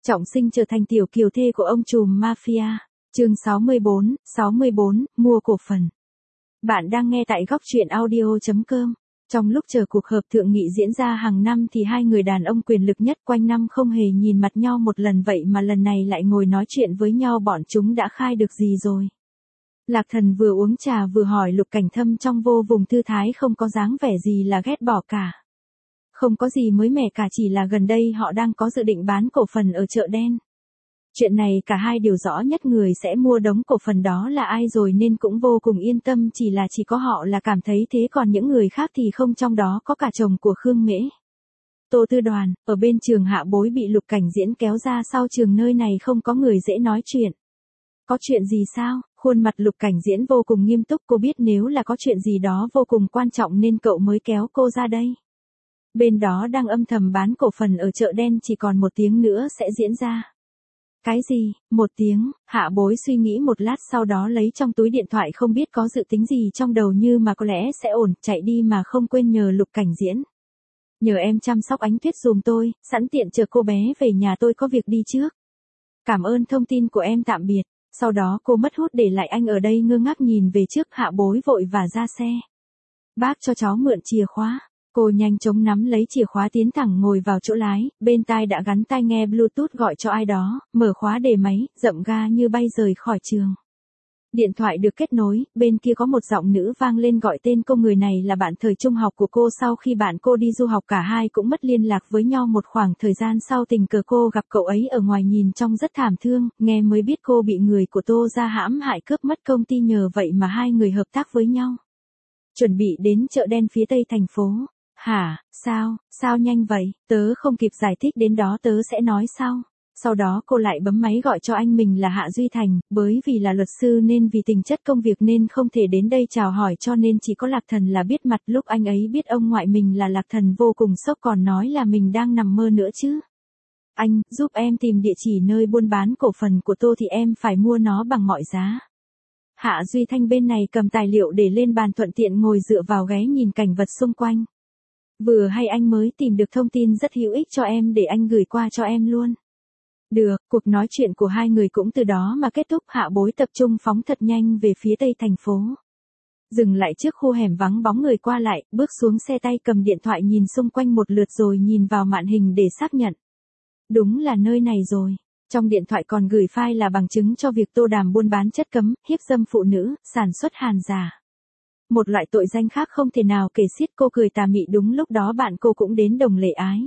Trọng Sinh trở thành tiểu kiều thê của ông trùm mafia. Chương 64, mua cổ phần. Bạn đang nghe tại góc truyện audio.com. Trong lúc chờ cuộc họp thượng nghị diễn ra hàng năm thì hai người đàn ông quyền lực nhất quanh năm không hề nhìn mặt nhau một lần, vậy mà lần này lại ngồi nói chuyện với nhau. Bọn chúng đã khai được gì rồi? Lạc Thần vừa uống trà vừa hỏi Lục Cảnh Thâm trong vô vùng thư thái, không có dáng vẻ gì là ghét bỏ cả. Không có gì mới mẻ cả, chỉ là gần đây họ đang có dự định bán cổ phần ở chợ đen. Chuyện này cả hai đều rõ nhất người sẽ mua đống cổ phần đó là ai rồi nên cũng vô cùng yên tâm, chỉ có họ là cảm thấy thế, còn những người khác thì không. Trong đó có cả chồng của Khương Mễ, Tô Tư Đoàn. Ở bên trường Hạ Bối bị Lục Cảnh Diễn kéo ra sau trường, nơi này không có người dễ nói chuyện. Có chuyện gì sao? Khuôn mặt Lục Cảnh Diễn vô cùng nghiêm túc. Cô biết nếu là có chuyện gì đó vô cùng quan trọng nên cậu mới kéo cô ra đây. Bên đó đang âm thầm bán cổ phần ở chợ đen, chỉ còn 1 tiếng nữa sẽ diễn ra. Cái gì? 1 tiếng? Hạ Bối suy nghĩ một lát, sau đó lấy trong túi điện thoại, không biết có dự tính gì trong đầu như mà có lẽ sẽ ổn, chạy đi mà không quên nhờ Lục Cảnh Diễn. Nhờ em chăm sóc Ánh Tuyết giùm tôi, sẵn tiện chờ cô bé về nhà, tôi có việc đi trước. Cảm ơn thông tin của em, tạm biệt. Sau đó cô mất hút để lại anh ở đây ngơ ngác nhìn về trước. Hạ Bối vội và ra xe. Bác cho cháu mượn chìa khóa. Cô nhanh chóng nắm lấy chìa khóa tiến thẳng ngồi vào chỗ lái, bên tai đã gắn tai nghe Bluetooth gọi cho ai đó, mở khóa để máy, dậm ga như bay rời khỏi trường. Điện thoại được kết nối, bên kia có một giọng nữ vang lên gọi tên cô. Người này là bạn thời trung học của cô. Sau khi bạn cô đi du học, cả hai cũng mất liên lạc với nhau một khoảng thời gian sau, tình cờ cô gặp cậu ấy ở ngoài, nhìn trông rất thảm thương, nghe mới biết cô bị người của Tô gia hãm hại, cướp mất công ty, nhờ vậy mà hai người hợp tác với nhau. Chuẩn bị đến chợ đen phía tây thành phố. Hả, sao nhanh vậy, tớ không kịp giải thích đến đó, tớ sẽ nói sau. Sau đó cô lại bấm máy gọi cho anh mình là Hạ Duy Thành, bởi vì là luật sư nên vì tình chất công việc nên không thể đến đây chào hỏi, cho nên chỉ có Lạc Thần là biết mặt. Lúc anh ấy biết ông ngoại mình là Lạc Thần vô cùng sốc, còn nói là mình đang nằm mơ nữa chứ. Anh, giúp em tìm địa chỉ nơi buôn bán cổ phần của Tô thì em phải mua nó bằng mọi giá. Hạ Duy Thanh bên này cầm tài liệu để lên bàn, thuận tiện ngồi dựa vào ghế nhìn cảnh vật xung quanh. Vừa hay anh mới tìm được thông tin rất hữu ích cho em, để anh gửi qua cho em luôn. Được, cuộc nói chuyện của hai người cũng từ đó mà kết thúc. Hạ Bối tập trung phóng thật nhanh về phía tây thành phố. Dừng lại trước khu hẻm vắng bóng người qua lại, bước xuống xe, tay cầm điện thoại nhìn xung quanh một lượt rồi nhìn vào màn hình để xác nhận. Đúng là nơi này rồi. Trong điện thoại còn gửi file là bằng chứng cho việc Tô Đàm buôn bán chất cấm, hiếp dâm phụ nữ, sản xuất hàn giả. Một loại tội danh khác không thể nào kể xiết. Cô cười tà mị. Đúng lúc đó bạn cô cũng đến, Đồng Lệ Ái.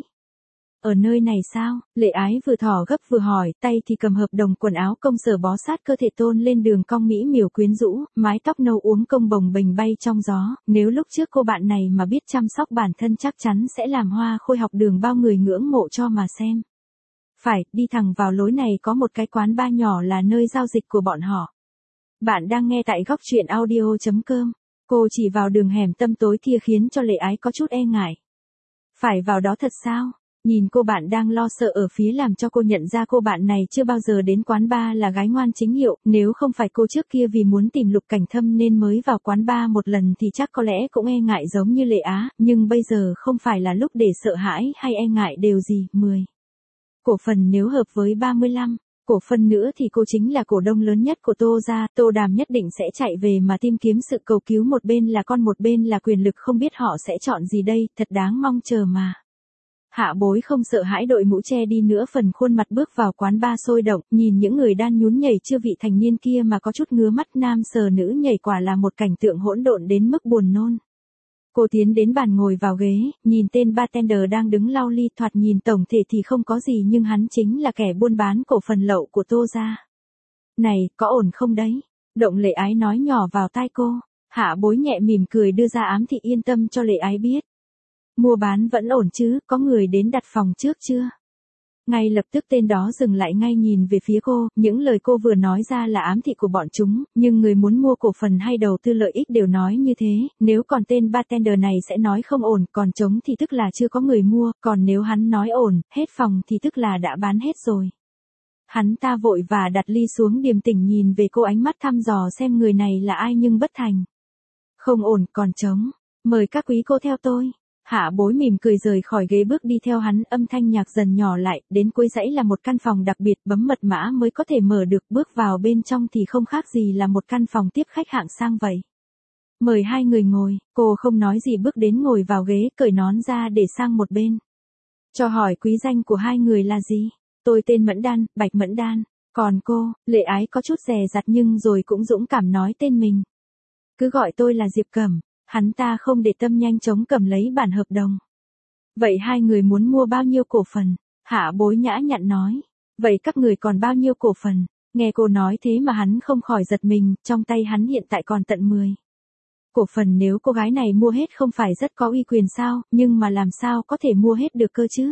Ở nơi này sao? Lệ Ái vừa thỏ gấp vừa hỏi, tay thì cầm hợp đồng quần áo công sở bó sát cơ thể, tôn lên đường cong mỹ miều quyến rũ, mái tóc nâu uốn công bồng bềnh bay trong gió. Nếu lúc trước cô bạn này mà biết chăm sóc bản thân chắc chắn sẽ làm hoa khôi học đường, bao người ngưỡng mộ cho mà xem. Phải, đi thẳng vào lối này có một cái quán bar nhỏ là nơi giao dịch của bọn họ. Bạn đang nghe tại góc truyện audio.com. Cô chỉ vào đường hẻm tăm tối kia khiến cho Lệ Ái có chút e ngại. Phải vào đó thật sao? Nhìn cô bạn đang lo sợ ở phía làm cho cô nhận ra cô bạn này chưa bao giờ đến quán bar, là gái ngoan chính hiệu. Nếu không phải cô trước kia vì muốn tìm Lục Cảnh Thâm nên mới vào quán bar một lần thì chắc có lẽ cũng e ngại giống như Lệ Á, nhưng bây giờ không phải là lúc để sợ hãi hay e ngại điều gì. 10 cổ phần nếu hợp với 35 cổ phần nữa thì cô chính là cổ đông lớn nhất của Tô gia. Tô Đàm nhất định sẽ chạy về mà tìm kiếm sự cầu cứu, một bên là con, một bên là quyền lực, không biết họ sẽ chọn gì đây, thật đáng mong chờ mà. Hạ Bối không sợ hãi, đội mũ che đi nữa phần khuôn mặt, bước vào quán bar sôi động, nhìn những người đan nhún nhảy chưa vị thành niên kia mà có chút ngứa mắt. Nam sờ nữ nhảy, quả là một cảnh tượng hỗn độn đến mức buồn nôn. Cô tiến đến bàn ngồi vào ghế, nhìn tên bartender đang đứng lau ly, thoạt nhìn tổng thể thì không có gì nhưng hắn chính là kẻ buôn bán cổ phần lậu của Tô gia. Này, có ổn không đấy? Động Lệ Ái nói nhỏ vào tai cô. Hạ Bối nhẹ mỉm cười đưa ra ám thị, yên tâm cho Lệ Ái biết. Mua bán vẫn ổn chứ, có người đến đặt phòng trước chưa? Ngay lập tức tên đó dừng lại ngay nhìn về phía cô, những lời cô vừa nói ra là ám thị của bọn chúng, nhưng người muốn mua cổ phần hay đầu tư lợi ích đều nói như thế. Nếu còn tên bartender này sẽ nói không ổn, còn trống thì tức là chưa có người mua, còn nếu hắn nói ổn, hết phòng thì tức là đã bán hết rồi. Hắn ta vội và đặt ly xuống, điềm tĩnh nhìn về cô, ánh mắt thăm dò xem người này là ai nhưng bất thành. Không ổn, còn trống. Mời các quý cô theo tôi. Hạ Bối mỉm cười rời khỏi ghế bước đi theo hắn, âm thanh nhạc dần nhỏ lại, đến cuối dãy là một căn phòng đặc biệt, bấm mật mã mới có thể mở được, bước vào bên trong thì không khác gì là một căn phòng tiếp khách hạng sang vậy. Mời hai người ngồi, cô không nói gì bước đến ngồi vào ghế, cởi nón ra để sang một bên. Cho hỏi quý danh của hai người là gì? Tôi tên Mẫn Đan, Bạch Mẫn Đan. Còn cô? Lệ Ái có chút dè dặt nhưng rồi cũng dũng cảm nói tên mình. Cứ gọi tôi là Diệp Cẩm. Hắn ta không để tâm, nhanh chóng cầm lấy bản hợp đồng. Vậy hai người muốn mua bao nhiêu cổ phần? Hạ Bối nhã nhặn nói. Vậy các người còn bao nhiêu cổ phần? Nghe cô nói thế mà hắn không khỏi giật mình, trong tay hắn hiện tại còn tận 10 cổ phần. Nếu cô gái này mua hết không phải rất có uy quyền sao, nhưng mà làm sao có thể mua hết được cơ chứ?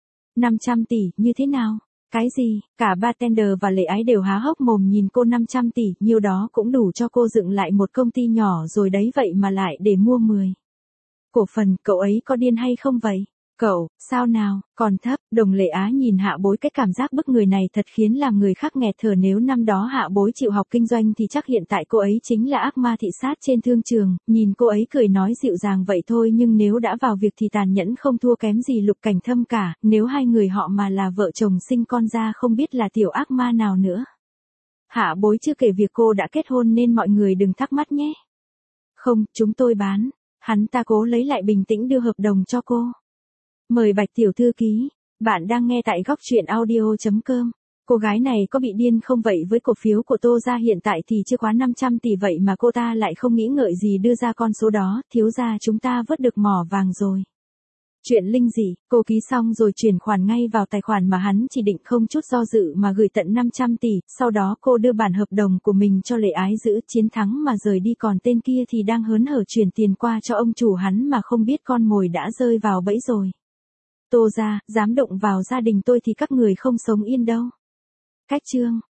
500 tỷ, như thế nào? Cái gì? Cả bartender và Lệ Ái đều há hốc mồm nhìn cô. 500 tỷ, nhiêu đó cũng đủ cho cô dựng lại một công ty nhỏ rồi đấy, vậy mà lại để mua 10 cổ phần, cậu ấy có điên hay không vậy? Cậu, sao nào, còn thấp. Đồng Lệ Á nhìn Hạ Bối, cái cảm giác bức người này thật khiến làm người khác nghẹt thở. Nếu năm đó Hạ Bối chịu học kinh doanh thì chắc hiện tại cô ấy chính là ác ma thị sát trên thương trường. Nhìn cô ấy cười nói dịu dàng vậy thôi, nhưng nếu đã vào việc thì tàn nhẫn không thua kém gì Lục Cảnh Thâm cả. Nếu hai người họ mà là vợ chồng sinh con ra không biết là tiểu ác ma nào nữa. Hạ Bối chưa kể việc cô đã kết hôn nên mọi người đừng thắc mắc nhé. Không, chúng tôi bán. Hắn ta cố lấy lại bình tĩnh đưa hợp đồng cho cô. Mời Bạch tiểu thư ký. Bạn đang nghe tại góc truyện audio.com. Cô gái này có bị điên không vậy? Với cổ phiếu của Tô gia hiện tại thì chưa quá 500 tỷ vậy mà cô ta lại không nghĩ ngợi gì đưa ra con số đó. Thiếu gia chúng ta vớt được mỏ vàng rồi. Chuyện linh dị, cô ký xong rồi chuyển khoản ngay vào tài khoản mà hắn chỉ định, không chút do dự mà gửi tận 500 tỷ. Sau đó cô đưa bản hợp đồng của mình cho Lệ Ái giữ, chiến thắng mà rời đi. Còn tên kia thì đang hớn hở chuyển tiền qua cho ông chủ hắn mà không biết con mồi đã rơi vào bẫy rồi. Tô gia, dám động vào gia đình tôi thì các người không sống yên đâu. Cách chương